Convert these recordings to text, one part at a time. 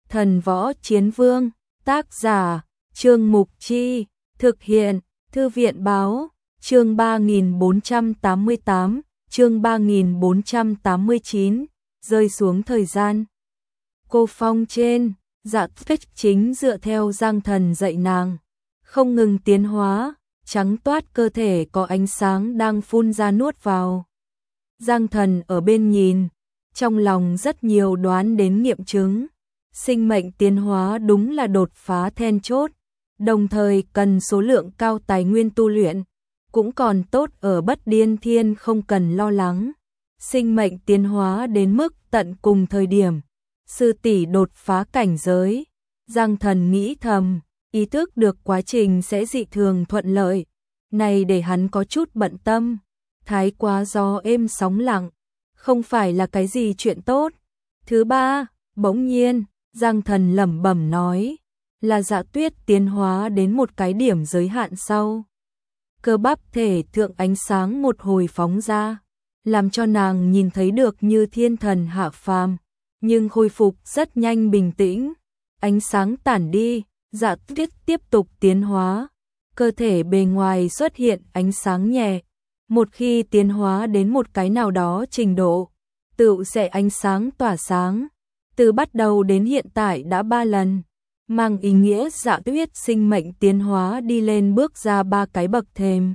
Thần Võ Chiến Vương, tác giả, Trương Mục Chi, thực hiện, Thư viện Báo, chương 3488, chương 3489, rơi xuống thời gian. Cô phong trên, Dạ Tuyết chính dựa theo Giang Thần dạy nàng, không ngừng tiến hóa, trắng toát cơ thể có ánh sáng đang phun ra nuốt vào. Giang Thần ở bên nhìn, trong lòng rất nhiều đoán đến nghiệm chứng. Sinh mệnh tiến hóa đúng là đột phá then chốt, đồng thời cần số lượng cao tài nguyên tu luyện, cũng còn tốt ở Bất Điên Thiên không cần lo lắng. Sinh mệnh tiến hóa đến mức tận cùng thời điểm, sư tỷ đột phá cảnh giới, Giang Thần nghĩ thầm, ý thức được quá trình sẽ dị thường thuận lợi, này để hắn có chút bận tâm, thái quá gió êm sóng lặng, không phải là cái gì chuyện tốt. Thứ ba, bỗng nhiên, Giang Thần lẩm bẩm nói, là Dạ Tuyết tiến hóa đến một cái điểm giới hạn sau. Cơ bắp thể thượng ánh sáng một hồi phóng ra, làm cho nàng nhìn thấy được như thiên thần hạ phàm, nhưng khôi phục rất nhanh bình tĩnh. Ánh sáng tản đi, Dạ Tuyết tiếp tục tiến hóa, cơ thể bề ngoài xuất hiện ánh sáng nhẹ. Một khi tiến hóa đến một cái nào đó trình độ, tựu sẽ ánh sáng tỏa sáng. Từ bắt đầu đến hiện tại đã 3 lần, mang ý nghĩa Dạ Tuyết sinh mệnh tiến hóa đi lên bước ra 3 cái bậc thềm.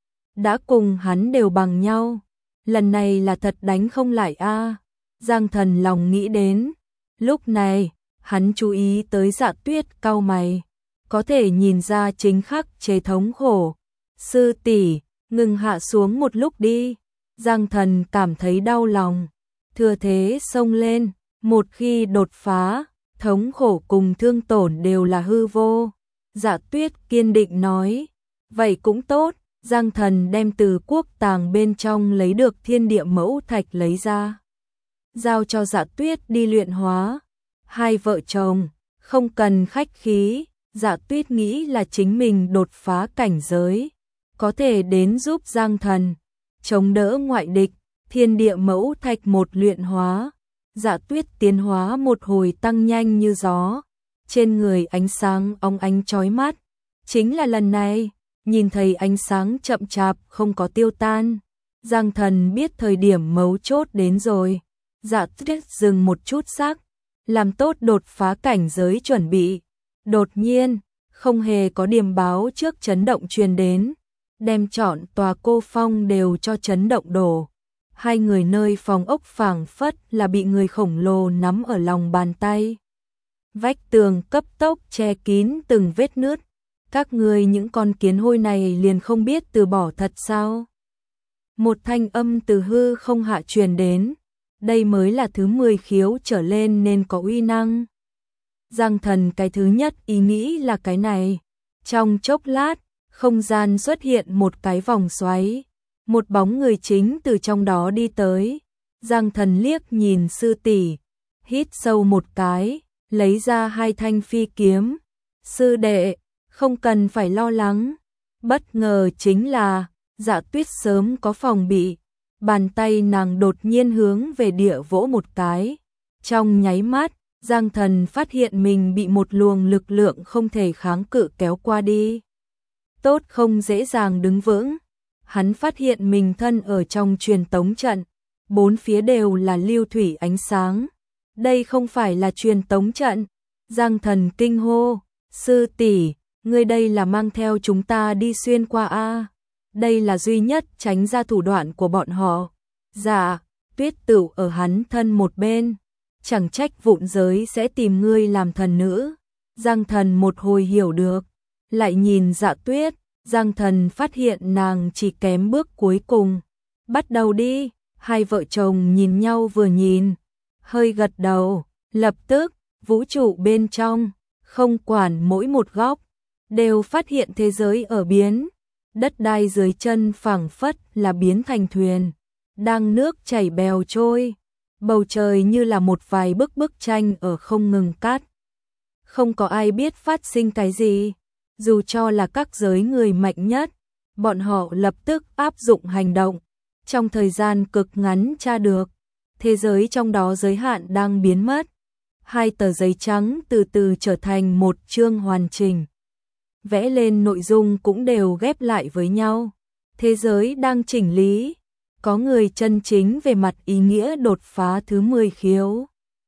Đã cùng hắn đều bằng nhau, lần này là thật đánh không lại a. Giang Thần lòng nghĩ đến, lúc này, hắn chú ý tới Dạ Tuyết cau mày, có thể nhìn ra chính khắc chế thống khổ. Sư tỷ, ngừng hạ xuống một lúc đi. Giang Thần cảm thấy đau lòng, thừa thế xông lên. Một khi đột phá, thống khổ cùng thương tổn đều là hư vô. Dạ Tuyết kiên định nói, vậy cũng tốt. Giang Thần đem từ quốc tàng bên trong lấy được thiên địa mẫu thạch lấy ra, giao cho Dạ Tuyết đi luyện hóa. Hai vợ chồng, không cần khách khí, Dạ Tuyết nghĩ là chính mình đột phá cảnh giới, có thể đến giúp Giang Thần chống đỡ ngoại địch. Thiên địa mẫu thạch một luyện hóa, Dạ Tuyết tiến hóa một hồi tăng nhanh như gió, trên người ánh sáng óng ánh chói mắt. Chính là lần này, nhìn thấy ánh sáng chậm chạp không có tiêu tan, Giang Thần biết thời điểm mấu chốt đến rồi. Dạ Tuyết dừng một chút sắc, làm tốt đột phá cảnh giới chuẩn bị. Đột nhiên, không hề có điềm báo trước chấn động truyền đến, đem trọn tòa cô phong đều cho chấn động đổ. Hai người nơi phòng ốc phảng phất là bị người khổng lồ nắm ở lòng bàn tay. Vách tường cấp tốc che kín từng vết nứt. Các ngươi những con kiến hôi này liền không biết từ bỏ thật sao? Một thanh âm từ hư không hạ truyền đến. Đây mới là thứ 10 khiếu trở lên nên có uy năng. Giang Thần cái thứ nhất ý nghĩ là cái này. Trong chốc lát, không gian xuất hiện một cái vòng xoáy. Một bóng người chính từ trong đó đi tới. Giang Thần liếc nhìn sư tỷ, hít sâu một cái, lấy ra 2 thanh phi kiếm. Sư đệ, không cần phải lo lắng. Bất ngờ chính là, Dạ Tuyết sớm có phòng bị. Bàn tay nàng đột nhiên hướng về địa vỗ một cái. Trong nháy mắt, Giang Thần phát hiện mình bị một luồng lực lượng không thể kháng cự kéo qua đi. Tốt không dễ dàng đứng vững. Hắn phát hiện mình thân ở trong truyền tống trận, 4 phía đều là lưu thủy ánh sáng. Đây không phải là truyền tống trận. Giang Thần kinh hô, sư tỷ, ngươi đây là mang theo chúng ta đi xuyên qua a? Đây là duy nhất tránh ra thủ đoạn của bọn họ. Dạ, Tuyết Tửu ở hắn thân một bên, chẳng trách vụn giới sẽ tìm ngươi làm thần nữ. Giang Thần một hồi hiểu được, lại nhìn Dạ Tuyết. Giang Thần phát hiện nàng chỉ kém bước cuối cùng. Bắt đầu đi. Hai vợ chồng nhìn nhau vừa nhìn, hơi gật đầu. Lập tức, vũ trụ bên trong, không quản mỗi một góc, đều phát hiện thế giới ở biến. Đất đai dưới chân phảng phất là biến thành thuyền, đang nước chảy bèo trôi. Bầu trời như là một vài bức tranh ở không ngừng cắt. Không có ai biết phát sinh cái gì. Dù cho là các giới người mạnh nhất, bọn họ lập tức áp dụng hành động. Trong thời gian cực ngắn tra được, thế giới trong đó giới hạn đang biến mất. Hai tờ giấy trắng từ từ trở thành một chương hoàn chỉnh. Vẽ lên nội dung cũng đều ghép lại với nhau. Thế giới đang chỉnh lý, có người chân chính về mặt ý nghĩa đột phá thứ 10 khiếu.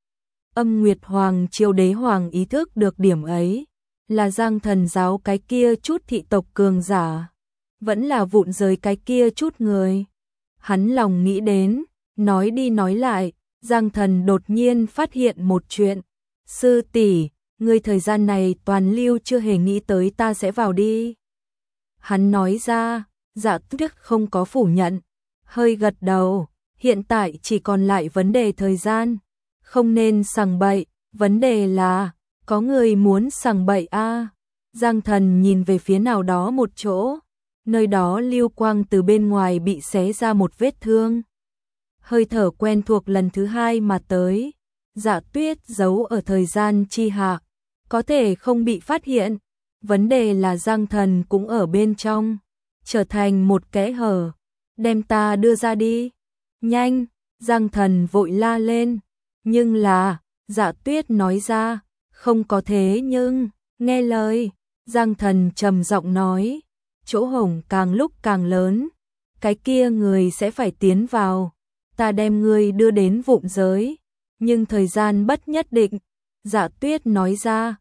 Âm Nguyệt Hoàng Chiêu Đế Hoàng ý thức được điểm ấy, là Giang Thần giáo cái kia chút thị tộc cường giả, vẫn là vụn giới cái kia chút người. Hắn lòng nghĩ đến, nói đi nói lại, Giang Thần đột nhiên phát hiện một chuyện. Sư tỷ, ngươi thời gian này toàn lưu chưa hề nghĩ tới ta sẽ vào đi. Hắn nói ra, Dạ Tuyết không có phủ nhận, hơi gật đầu, hiện tại chỉ còn lại vấn đề thời gian, không nên sằng bậy, vấn đề là, có người muốn sằng bậy a. Giang Thần nhìn về phía nào đó một chỗ, nơi đó lưu quang từ bên ngoài bị xé ra một vết thương. Hơi thở quen thuộc lần thứ hai mà tới, Dạ Tuyết giấu ở thời gian chi hạ, có thể không bị phát hiện, vấn đề là Giang Thần cũng ở bên trong, trở thành một kẽ hở, đem ta đưa ra đi, nhanh, Giang Thần vội la lên, nhưng là, Dạ Tuyết nói ra, không có thế nhưng, nghe lời, Giang Thần trầm giọng nói, chỗ hổng càng lúc càng lớn, cái kia người sẽ phải tiến vào, ta đem ngươi đưa đến vụn giới, nhưng thời gian bất nhất định. Dạ Tuyết nói ra,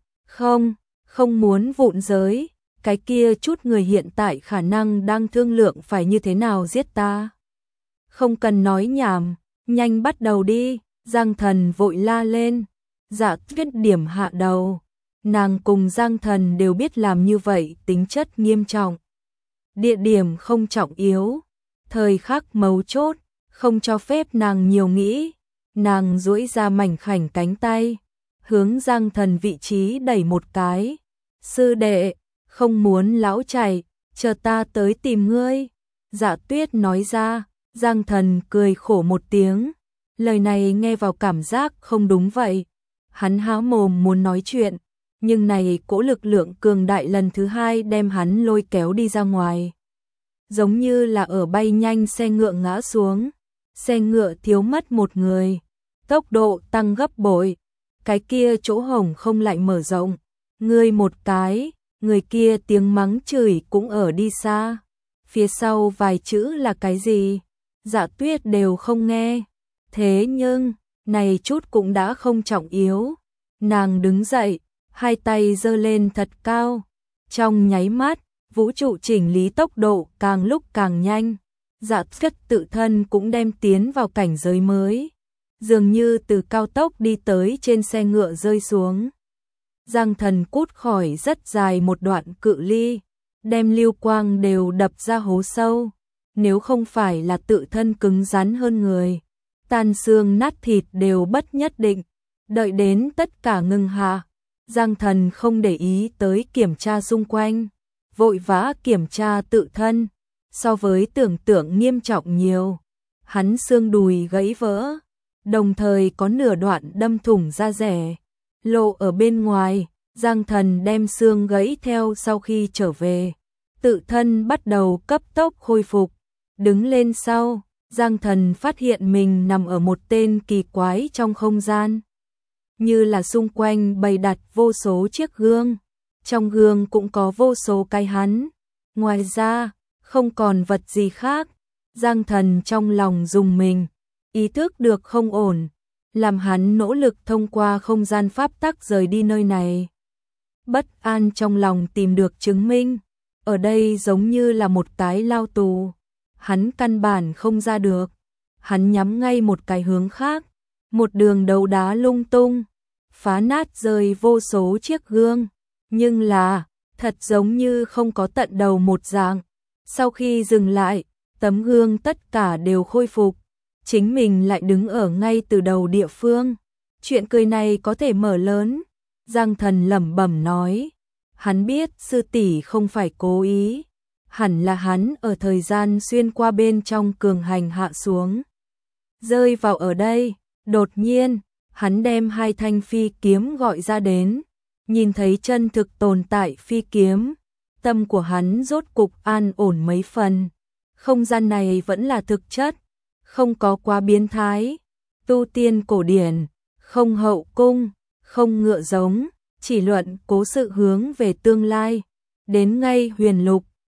không muốn vụn giới, cái kia chút người hiện tại khả năng đang thương lượng phải như thế nào giết ta. Không cần nói nhảm, nhanh bắt đầu đi, Giang Thần vội la lên. Dạ Tuyết điểm hạ đầu, nàng cùng Giang Thần đều biết làm như vậy tính chất nghiêm trọng. Địa điểm không trọng yếu, thời khắc mấu chốt, không cho phép nàng nhiều nghĩ. Nàng duỗi ra mảnh khảnh cánh tay, hướng Giang Thần vị trí đẩy một cái. Sư đệ, không muốn lão chạy, chờ ta tới tìm ngươi. Dạ Tuyết nói ra, Giang Thần cười khổ một tiếng. Lời này nghe vào cảm giác không đúng vậy. Hắn há mồm muốn nói chuyện, nhưng này cỗ lực lượng cường đại lần thứ hai đem hắn lôi kéo đi ra ngoài. Giống như là ở bay nhanh xe ngựa ngã xuống. Xe ngựa thiếu mất một người, tốc độ tăng gấp bội, cái kia chỗ hổng không lại mở rộng, người một cái, người kia tiếng mắng chửi cũng ở đi xa. Phía sau vài chữ là cái gì? Dạ Tuyết đều không nghe. Thế nhưng, này chút cũng đã không trọng yếu. Nàng đứng dậy, hai tay giơ lên thật cao. Trong nháy mắt, vũ trụ chỉnh lý tốc độ càng lúc càng nhanh. Dạ Tuyết tự thân cũng đem tiến vào cảnh giới mới, dường như từ cao tốc đi tới trên xe ngựa rơi xuống. Giang Thần cút khỏi rất dài một đoạn cự ly, đem lưu quang đều đập ra hố sâu, nếu không phải là tự thân cứng rắn hơn người, tan xương nát thịt đều bất nhất định. Đợi đến tất cả ngừng hạ, Giang Thần không để ý tới kiểm tra xung quanh, vội vã kiểm tra tự thân. So với tưởng tượng nghiêm trọng nhiều, hắn xương đùi gãy vỡ, đồng thời có nửa đoạn đâm thủng da rẻ, lộ ở bên ngoài. Giang Thần đem xương gãy theo sau khi trở về, tự thân bắt đầu cấp tốc khôi phục. Đứng lên sau, Giang Thần phát hiện mình nằm ở một tên kỳ quái trong không gian, như là xung quanh bày đặt vô số chiếc gương, trong gương cũng có vô số cái hắn. Ngoài ra, không còn vật gì khác. Giang Thần trong lòng rùng mình, ý thức được không ổn, làm hắn nỗ lực thông qua không gian pháp tắc rời đi nơi này. Bất an trong lòng tìm được chứng minh, ở đây giống như là một cái lao tù, hắn căn bản không ra được. Hắn nhắm ngay một cái hướng khác, một đường đấu đá lung tung, phá nát rơi vô số chiếc gương, nhưng là, thật giống như không có tận đầu một dạng. Sau khi dừng lại, tấm gương tất cả đều khôi phục, chính mình lại đứng ở ngay từ đầu địa phương. Chuyện cười này có thể mở lớn. Giang Thần lẩm bẩm nói, hắn biết sư tỷ không phải cố ý, hẳn là hắn ở thời gian xuyên qua bên trong cường hành hạ xuống, rơi vào ở đây. Đột nhiên, hắn đem hai thanh phi kiếm gọi ra đến, nhìn thấy chân thực tồn tại phi kiếm. Tâm của hắn rốt cục an ổn mấy phần. Không gian này vẫn là thực chất, không có quá biến thái. Tu tiên cổ điển, không hậu cung, không ngựa giống, chỉ luận cố sự hướng về tương lai. Đến ngay huyền lục,